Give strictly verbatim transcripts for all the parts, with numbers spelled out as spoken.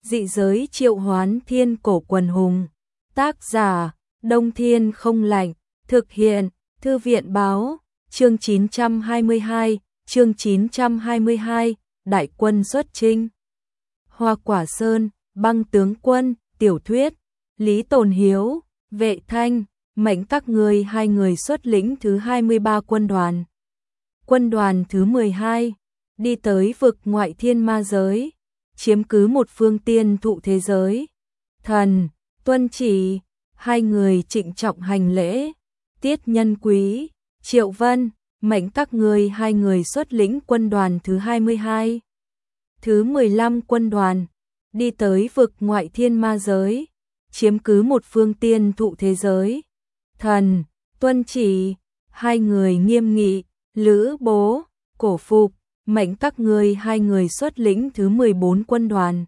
Dị giới triệu hoán thiên cổ quần hùng. Tác giả, Đông Thiên không lạnh. Thực hiện, Thư viện báo. Chương chín trăm hai mươi hai, chương chín trăm hai mươi hai, Đại quân xuất chinh. Hoa Quả Sơn, Băng tướng quân, tiểu thuyết. Lý Tồn Hiếu, Vệ Thanh, mệnh các ngươi hai người xuất lĩnh thứ hai mươi ba quân đoàn. Quân đoàn thứ mười hai, đi tới vực ngoại thiên ma giới, chiếm cứ một phương tiên thụ thế giới. Thần, tuân chỉ, hai người trịnh trọng hành lễ. Tiết Nhân Quý, Triệu Vân, mệnh các ngươi hai người xuất lĩnh quân đoàn thứ hai mươi hai. Thứ mười lăm quân đoàn, đi tới vực ngoại thiên ma giới, chiếm cứ một phương tiên thụ thế giới. Thần, tuân chỉ, hai người nghiêm nghị. Lữ Bố, Cổ Phục, mệnh các ngươi hai người xuất lĩnh thứ mười bốn quân đoàn,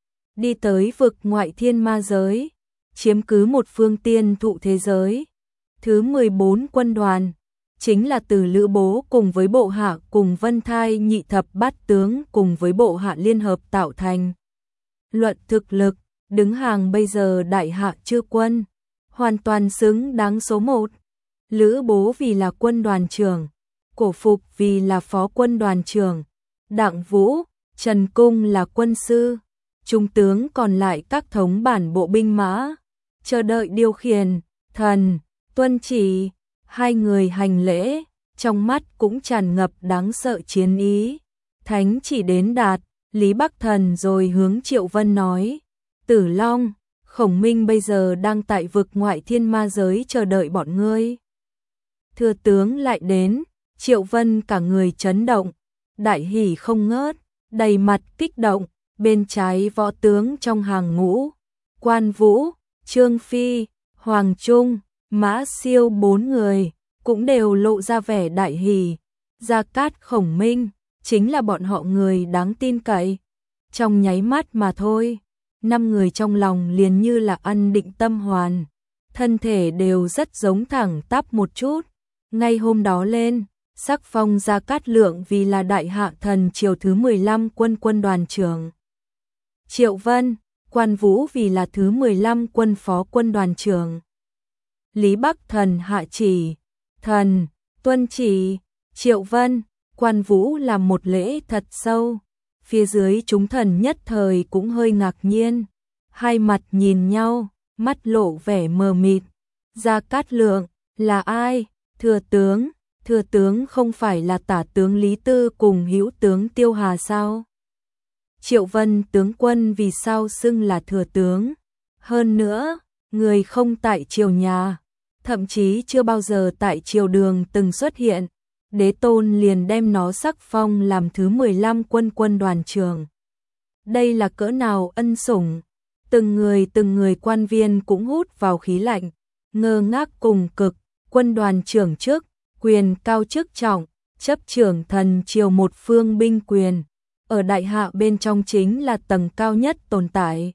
đi tới vực ngoại thiên ma giới, chiếm cứ một phương tiên thụ thế giới. Thứ mười bốn quân đoàn, chính là từ Lữ Bố cùng với bộ hạ cùng Vân Thai nhị thập bát tướng cùng với bộ hạ liên hợp tạo thành. Luận thực lực, đứng hàng bây giờ đại hạ chư quân, hoàn toàn xứng đáng số một. Lữ Bố vì là quân đoàn trưởng, Cổ Phục vì là phó quân đoàn trưởng, Đặng Vũ, Trần Cung là quân sư, trung tướng còn lại các thống bản bộ binh mã, chờ đợi điều khiển. Thần, tuân chỉ, hai người hành lễ, trong mắt cũng tràn ngập đáng sợ chiến ý. Thánh chỉ đến đạt, Lý Bắc Thần rồi hướng Triệu Vân nói, Tử Long, Khổng Minh bây giờ đang tại vực ngoại thiên ma giới chờ đợi bọn ngươi. Thừa tướng lại đến, Triệu Vân cả người chấn động, đại hỉ không ngớt, đầy mặt kích động. Bên trái võ tướng trong hàng ngũ, Quan Vũ, Trương Phi, Hoàng Trung, Mã Siêu bốn người, cũng đều lộ ra vẻ đại hỉ. Gia Cát, Khổng Minh, chính là bọn họ người đáng tin cậy. Trong nháy mắt mà thôi, năm người trong lòng liền như là ăn định tâm hoàn, thân thể đều rất giống thẳng tắp một chút. Ngay hôm đó lên, sắc phong Gia Cát Lượng vì là đại hạ thần triều thứ mười lăm quân quân đoàn trưởng. Triệu Vân, Quan Vũ vì là thứ mười lăm quân phó quân đoàn trưởng. Lý Bắc Thần hạ chỉ, thần, tuân chỉ, Triệu Vân, Quan Vũ làm một lễ thật sâu. Phía dưới chúng thần nhất thời cũng hơi ngạc nhiên, hai mặt nhìn nhau, mắt lộ vẻ mờ mịt. Gia Cát Lượng, là ai? Thừa tướng, thừa tướng không phải là tả tướng Lý Tư cùng hữu tướng Tiêu Hà sao? Triệu Vân tướng quân vì sao xưng là thừa tướng? Hơn nữa, người không tại triều nhà, thậm chí chưa bao giờ tại triều đường từng xuất hiện. Đế tôn liền đem nó sắc phong làm thứ mười lăm quân quân đoàn trưởng. Đây là cỡ nào ân sủng? Từng người từng người quan viên cũng hút vào khí lạnh, ngơ ngác cùng cực. Quân đoàn trưởng chức, quyền cao chức trọng, chấp trưởng thần triều một phương binh quyền, ở đại hạ bên trong chính là tầng cao nhất tồn tại.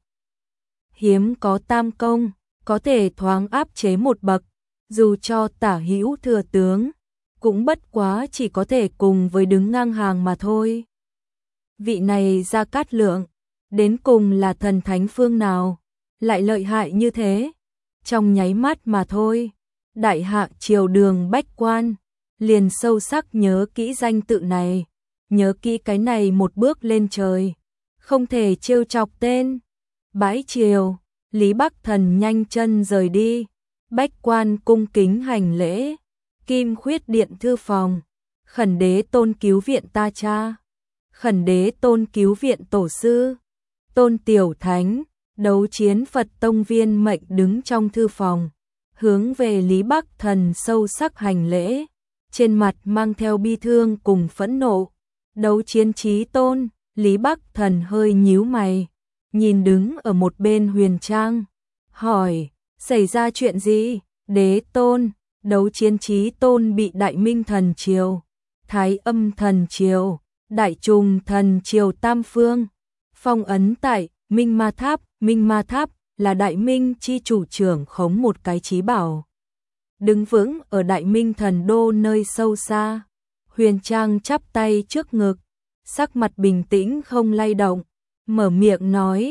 Hiếm có tam công, có thể thoáng áp chế một bậc, dù cho tả hữu thừa tướng, cũng bất quá chỉ có thể cùng với đứng ngang hàng mà thôi. Vị này Gia Cát Lượng, đến cùng là thần thánh phương nào, lại lợi hại như thế? Trong nháy mắt mà thôi, đại hạ triều đường bách quan liền sâu sắc nhớ kỹ danh tự này, nhớ kỹ cái này một bước lên trời, không thể trêu chọc tên. Bãi triều, Lý Bắc Thần nhanh chân rời đi, bách quan cung kính hành lễ. Kim Khuyết điện thư phòng, khẩn đế tôn cứu viện ta cha, khẩn đế tôn cứu viện tổ sư. Tôn Tiểu Thánh, đấu chiến Phật tông viên mệnh đứng trong thư phòng, hướng về Lý Bắc Thần sâu sắc hành lễ, trên mặt mang theo bi thương cùng phẫn nộ. Đấu chiến chí tôn, Lý Bắc Thần hơi nhíu mày, nhìn đứng ở một bên Huyền Trang, hỏi, xảy ra chuyện gì? Đế tôn, đấu chiến chí tôn bị Đại Minh thần triều, Thái Âm thần triều, Đại Trùng thần triều tam phương phong ấn tại Minh Ma Tháp. Minh Ma Tháp là Đại Minh chi chủ trưởng khống một cái chí bảo, đứng vững ở Đại Minh thần đô nơi sâu xa. Huyền Trang chắp tay trước ngực, sắc mặt bình tĩnh không lay động, mở miệng nói,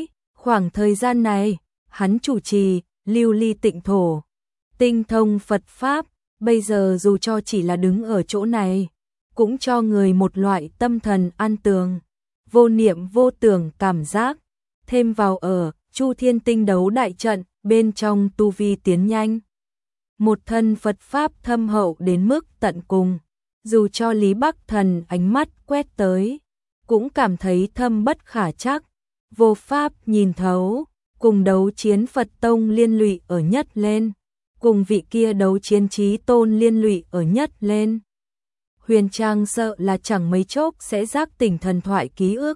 Khoảng thời gian này, hắn chủ trì, lưu ly tịnh thổ, tinh thông Phật Pháp, bây giờ dù cho chỉ là đứng ở chỗ này, cũng cho người một loại tâm thần an tường, vô niệm vô tưởng cảm giác, thêm vào ở Chu Thiên Tinh đấu đại trận, bên trong tu vi tiến nhanh. Một thân Phật Pháp thâm hậu đến mức tận cùng, dù cho Lý Bắc Thần ánh mắt quét tới, cũng cảm thấy thâm bất khả trắc, vô pháp nhìn thấu, cùng đấu chiến Phật Tông liên lụy ở nhất lên, cùng vị kia đấu chiến Chí Tôn liên lụy ở nhất lên. Huyền Trang sợ là chẳng mấy chốc sẽ giác tỉnh thần thoại ký ức.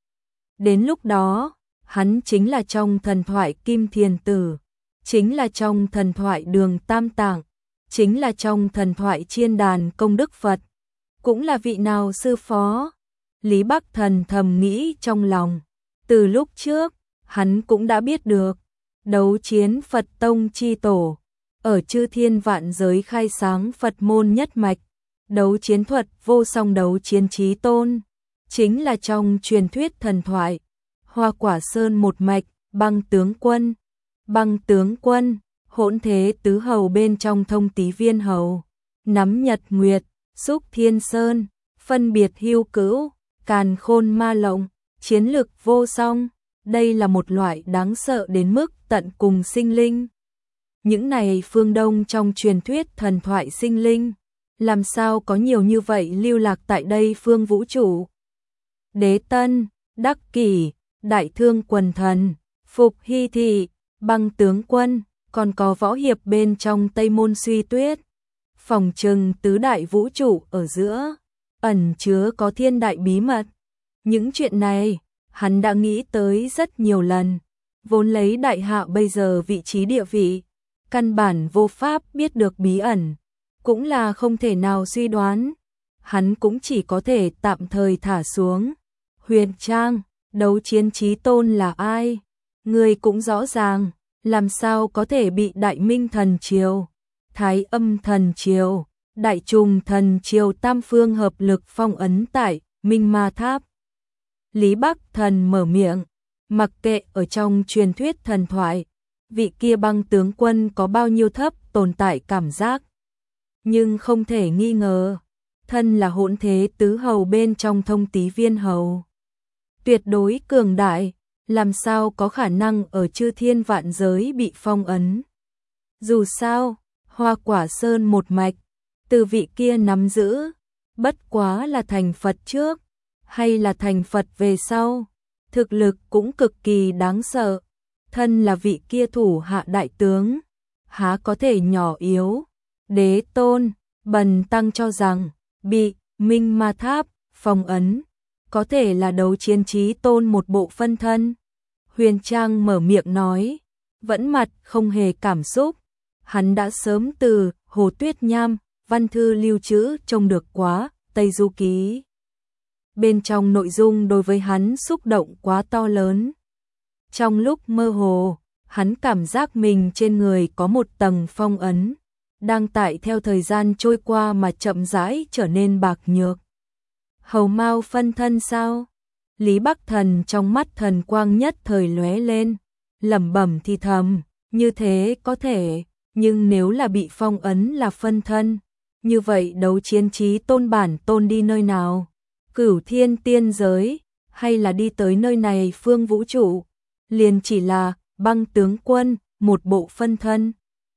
Đến lúc đó, hắn chính là trong thần thoại Kim Thiền Tử, chính là trong thần thoại Đường Tam Tạng, chính là trong thần thoại Chiên Đàn Công Đức Phật, cũng là vị nào sư phó. Lý Bắc Thần thầm nghĩ trong lòng, từ lúc trước, hắn cũng đã biết được, đấu chiến Phật Tông chi tổ, ở chư thiên vạn giới khai sáng Phật môn nhất mạch, đấu chiến thuật vô song đấu chiến Chí Tôn, chính là trong truyền thuyết thần thoại, Hoa Quả Sơn một mạch, Băng tướng quân, Băng tướng quân, hỗn thế tứ hầu bên trong Thông Tý Viên hầu, nắm Nhật Nguyệt, xúc Thiên Sơn, phân biệt hưu cữu, càn khôn ma lộng, chiến lực vô song, đây là một loại đáng sợ đến mức tận cùng sinh linh. Những này phương Đông trong truyền thuyết thần thoại sinh linh, làm sao có nhiều như vậy lưu lạc tại đây phương vũ trụ. Đế Tân, Đắc Kỷ, Đại Thương Quần Thần, Phục Hy Thị, Băng tướng quân, còn có võ hiệp bên trong Tây Môn Suy Tuyết. Phòng trừng tứ đại vũ trụ ở giữa, ẩn chứa có thiên đại bí mật. Những chuyện này, hắn đã nghĩ tới rất nhiều lần, vốn lấy đại hạ bây giờ vị trí địa vị, căn bản vô pháp biết được bí ẩn, cũng là không thể nào suy đoán. Hắn cũng chỉ có thể tạm thời thả xuống. Huyền Trang, đấu chiến Chí Tôn là ai? Người cũng rõ ràng, làm sao có thể bị Đại Minh Thần Triều, Thái Âm Thần Triều, Đại Trùng Thần Triều tam phương hợp lực phong ấn tại Minh Ma Tháp. Lý Bắc Thần mở miệng, mặc kệ ở trong truyền thuyết thần thoại, vị kia băng tướng quân có bao nhiêu thấp tồn tại cảm giác. Nhưng không thể nghi ngờ, thân là hỗn thế tứ hầu bên trong Thông Tý Viên hầu. Tuyệt đối cường đại, làm sao có khả năng ở chư thiên vạn giới bị phong ấn. Dù sao, Hoa Quả Sơn một mạch, từ vị kia nắm giữ, bất quá là thành Phật trước, hay là thành Phật về sau, thực lực cũng cực kỳ đáng sợ. Thân là vị kia thủ hạ đại tướng, há có thể nhỏ yếu. Đế Tôn, Bần Tăng cho rằng, bị Minh Ma Tháp phong ấn, có thể là đấu chiến Chí Tôn một bộ phân thân. Huyền Trang mở miệng nói, vẫn mặt không hề cảm xúc. Hắn đã sớm từ Hồ Tuyết Nham, văn thư lưu trữ trông được quá, Tây Du Ký. Bên trong nội dung đối với hắn xúc động quá to lớn. Trong lúc mơ hồ, hắn cảm giác mình trên người có một tầng phong ấn, đang tại theo thời gian trôi qua mà chậm rãi trở nên bạc nhược. Hầu Mao phân thân sao? Lý Bắc Thần trong mắt thần quang nhất thời lóe lên, lẩm bẩm thì thầm, như thế có thể, nhưng nếu là bị phong ấn là phân thân, như vậy đấu chiến Chí Tôn bản tôn đi nơi nào? Cửu thiên tiên giới, hay là đi tới nơi này phương vũ trụ? Liền chỉ là băng tướng quân, một bộ phân thân.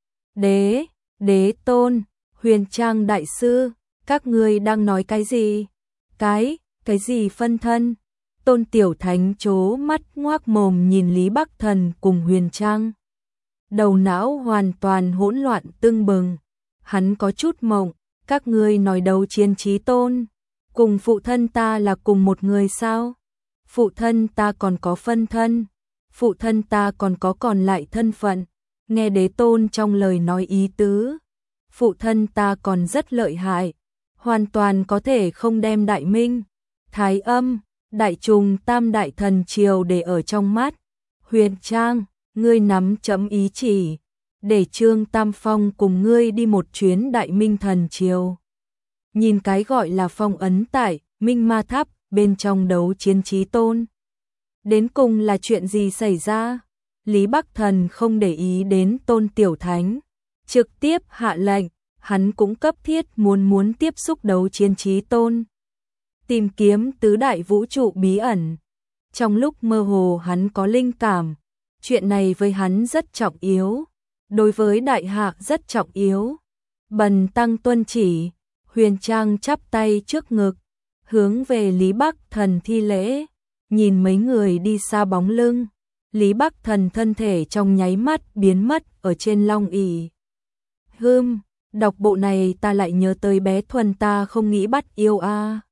Đế, Đế Tôn, Huyền Trang đại sư, các ngươi đang nói cái gì? Cái, cái gì phân thân? Tôn Tiểu Thánh chố mắt ngoác mồm nhìn Lý Bắc Thần cùng Huyền Trang. Đầu não hoàn toàn hỗn loạn tưng bừng. Hắn có chút mộng, các ngươi nói đấu chiến Chí Tôn, cùng phụ thân ta là cùng một người sao? Phụ thân ta còn có phân thân, phụ thân ta còn có còn lại thân phận. Nghe Đế Tôn trong lời nói ý tứ, phụ thân ta còn rất lợi hại, hoàn toàn có thể không đem Đại Minh, Thái Âm, Đại Trùng tam đại thần triều để ở trong mắt. Huyền Trang, ngươi nắm chấm ý chỉ, để Trương Tam Phong cùng ngươi đi một chuyến Đại Minh thần triều. Nhìn cái gọi là phong ấn tại Minh Ma Tháp bên trong đấu chiến Chí Tôn. Đến cùng là chuyện gì xảy ra? Lý Bắc Thần không để ý đến Tôn Tiểu Thánh, trực tiếp hạ lệnh, hắn cũng cấp thiết muốn muốn tiếp xúc đấu chiến chí tôn, tìm kiếm tứ đại vũ trụ bí ẩn. Trong lúc mơ hồ hắn có linh cảm, chuyện này với hắn rất trọng yếu, đối với đại hạ rất trọng yếu. Bần tăng tuân chỉ. Huyền Trang chắp tay trước ngực, hướng về Lý Bắc Thần thi lễ, nhìn mấy người đi xa bóng lưng. Lý Bắc Thần thân thể trong nháy mắt biến mất ở trên long ỷ. Hừm, đọc bộ này ta lại nhớ tới bé Thuần ta không nghĩ bắt yêu a.